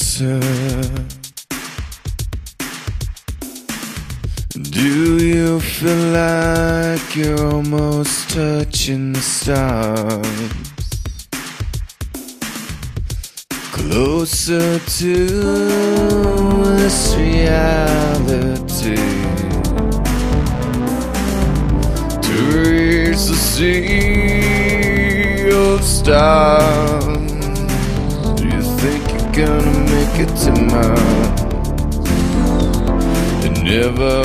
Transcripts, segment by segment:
closer? Do you feel like you're almost touching the stars? Closer to this reality, to reach the sea of stars. Do you think you're gonna make it to Mars and never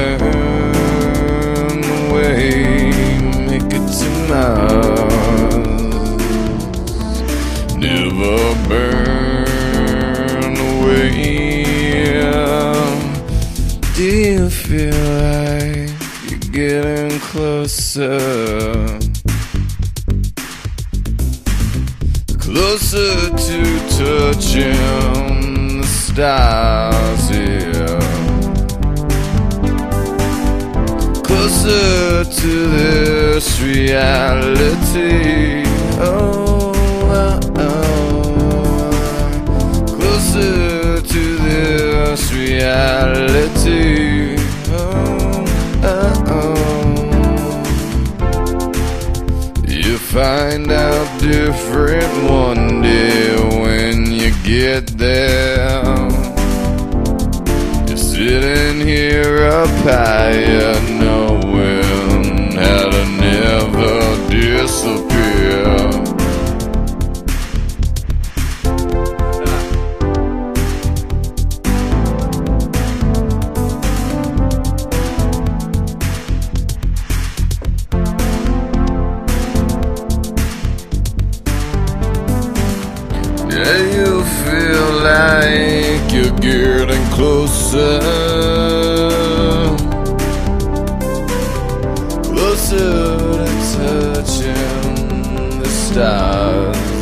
burn away? Make it to Mars, never burn away. Do you feel like you're getting closer? Closer to touching the stars here, closer to this reality. Oh, oh, oh. Closer to this reality. Oh, oh, oh. You find out different one day when you get there. You're sitting here up high, knowing how to never disappear. Yeah, you feel like you're getting closer, closer to touching the stars,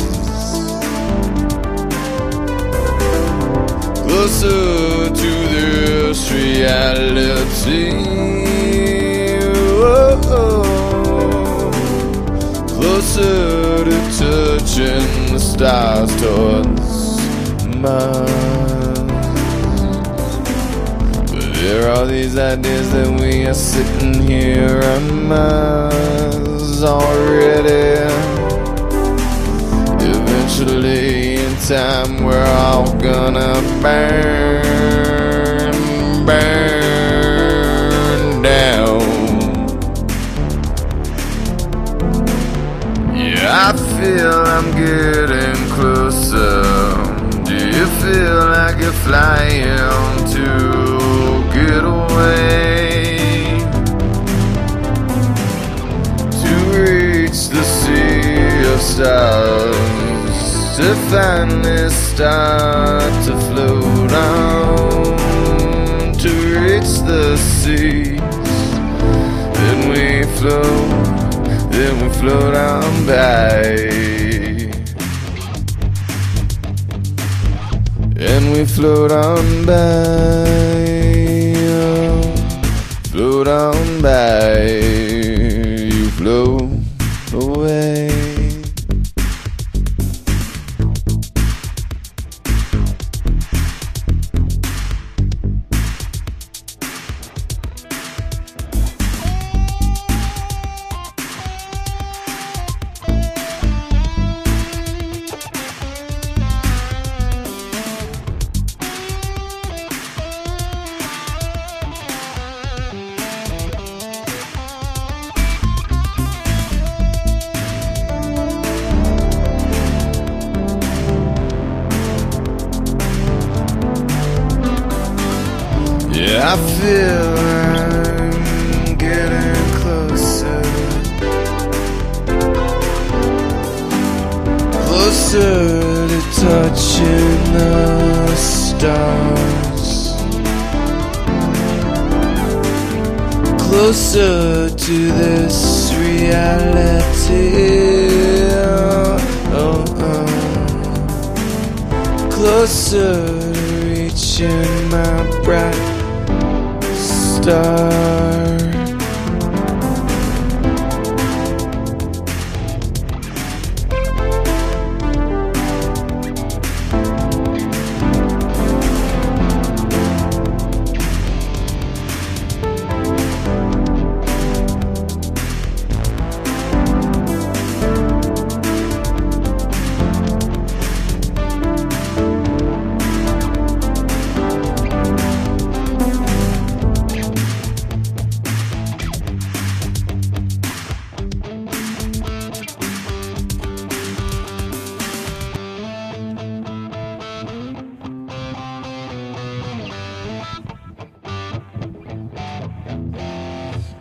closer to this reality. Oh, closer to touching the stars towards Mars. But there are these ideas that we are sitting here on Mars already. Eventually in time we're all gonna burn down. Yeah, I feel I'm getting closer. Do you feel like you're flying to get away, to reach the sea of stars, to finally start to float on, to reach the seas? Then we float on by, and we float on by, float on by, you float away. Yeah, I feel I'm getting closer, closer to touching the stars, closer to this reality. Oh, oh. Closer to reaching my bright star.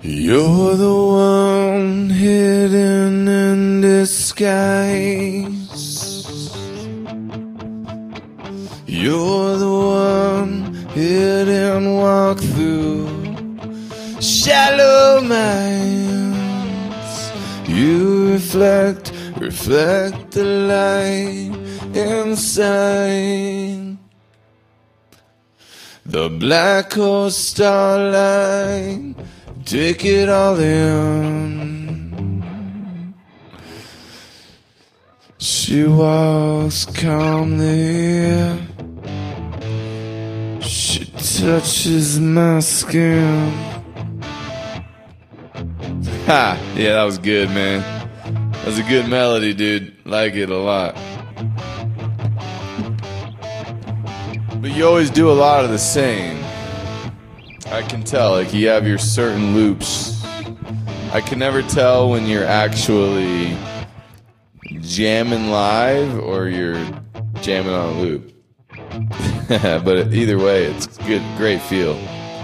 You're the one hidden in disguise. You're the one hidden walk through shallow minds. You reflect the light inside. The black hole starlight, take it all in. She walks calmly, she touches my skin. Ha! Yeah, that was good, man. That was a good melody, dude. Like it a lot. But you always do a lot of the same. I can tell, like you have your certain loops. I can never tell when you're actually jamming live or you're jamming on a loop. But either way, it's good, great feel.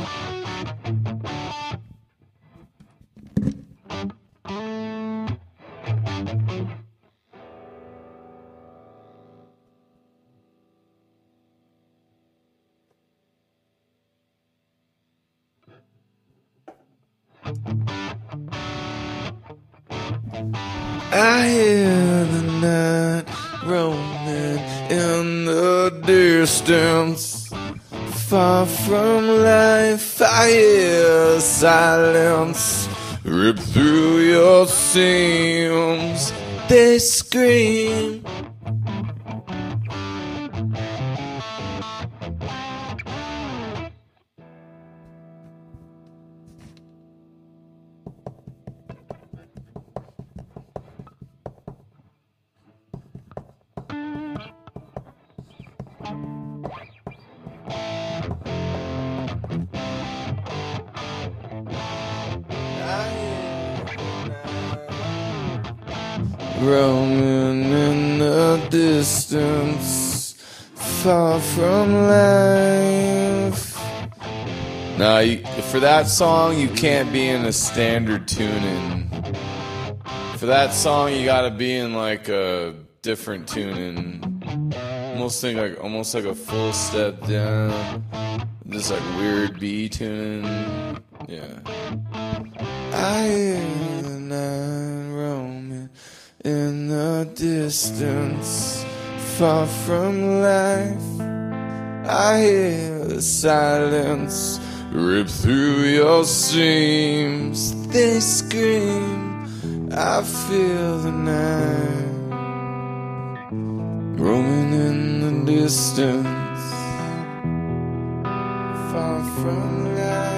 I hear the night roaming in the distance, far from life. I hear silence rip through your seams. They scream. Roaming in the distance, far from life. Now, for that song, you can't be in a standard tuning. For that song, you gotta be in like a different tuning. Almost like a full step down. This like weird B tuning. Yeah. I hear the night roaming in the distance, far from life. I hear the silence rip through your seams. They scream. I feel the night roaming in the distance, far from life.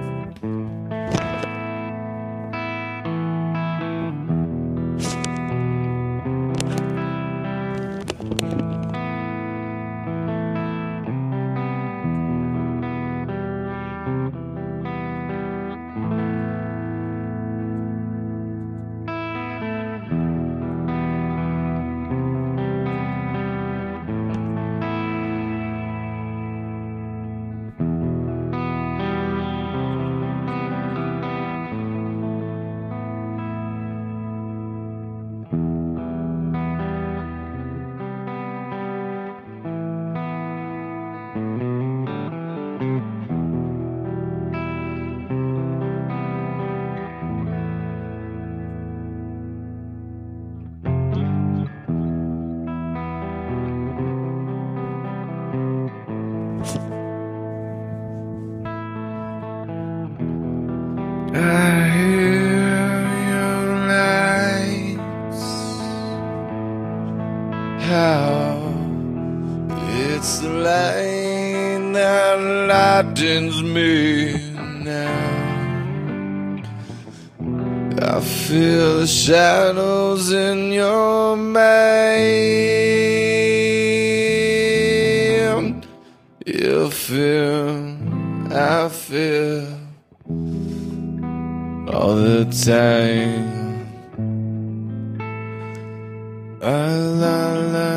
I hear your lights, how it's the light that lightens me now. I feel the shadows in your mind. You feel, I feel all the time. La la la.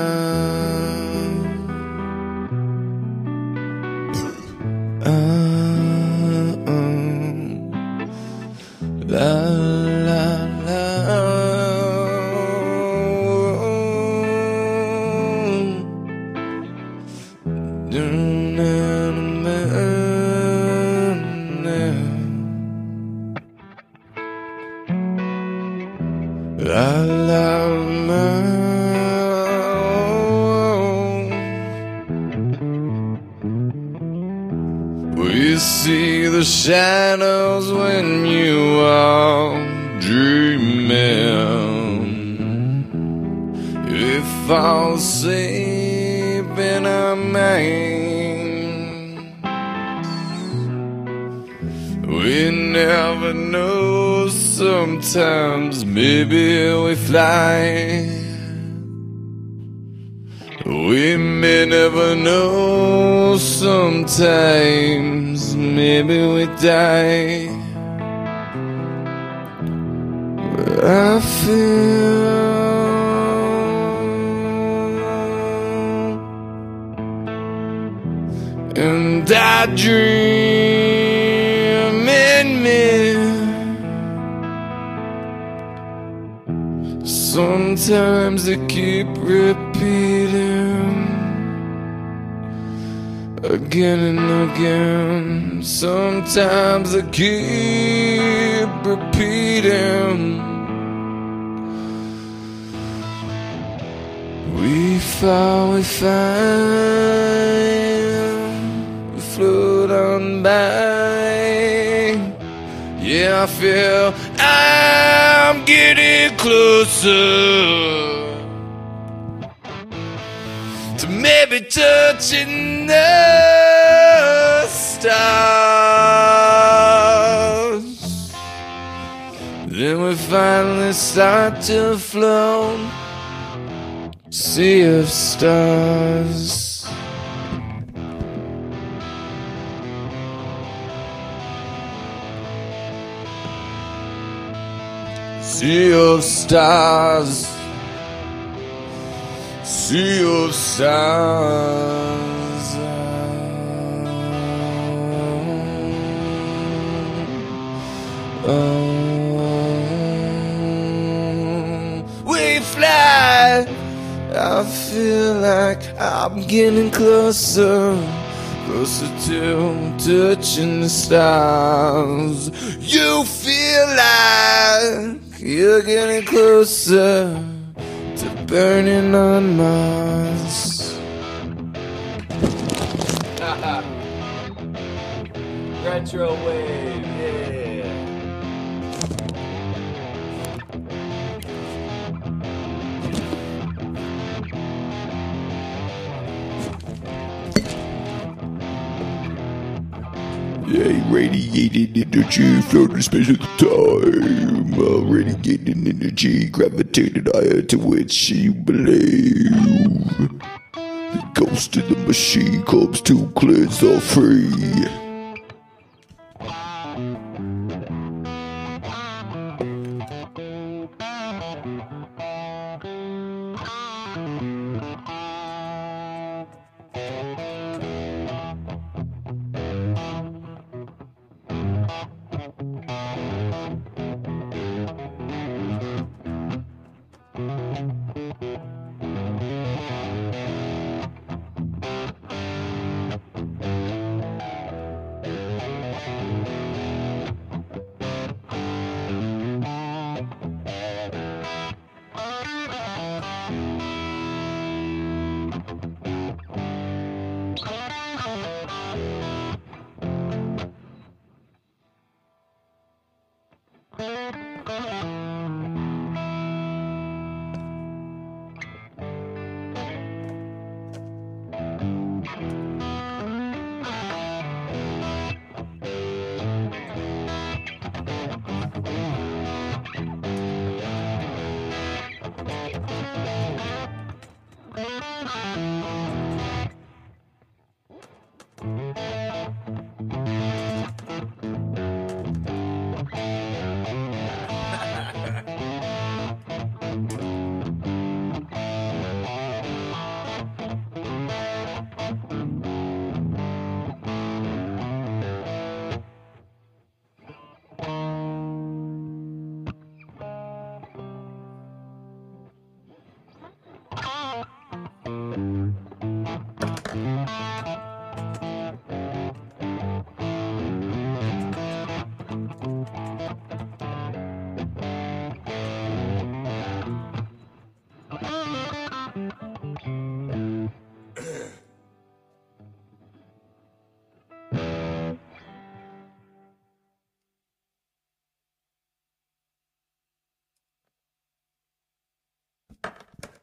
We see the shadows when you are dreaming. We fall asleep in our mind. We never know, sometimes maybe we fly. We may never know, sometimes maybe we die. I feel and I dream in me. Sometimes they keep repeating again and again. Sometimes I keep repeating. We fall, we find, we float on by. Yeah, I feel I'm getting closer to maybe touching the stars. Then we finally start to float, sea of stars. Sea of stars, sea of stars. We fly. I feel like I'm getting closer, closer to touching the stars. You feel like you're getting closer to burning on Mars. Retro wave, yeah. Yeah, radiated energy, floating space at the time. Radiating energy, gravitated higher to which you believe. The ghost of the machine comes to cleanse all free.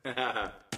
Yeah.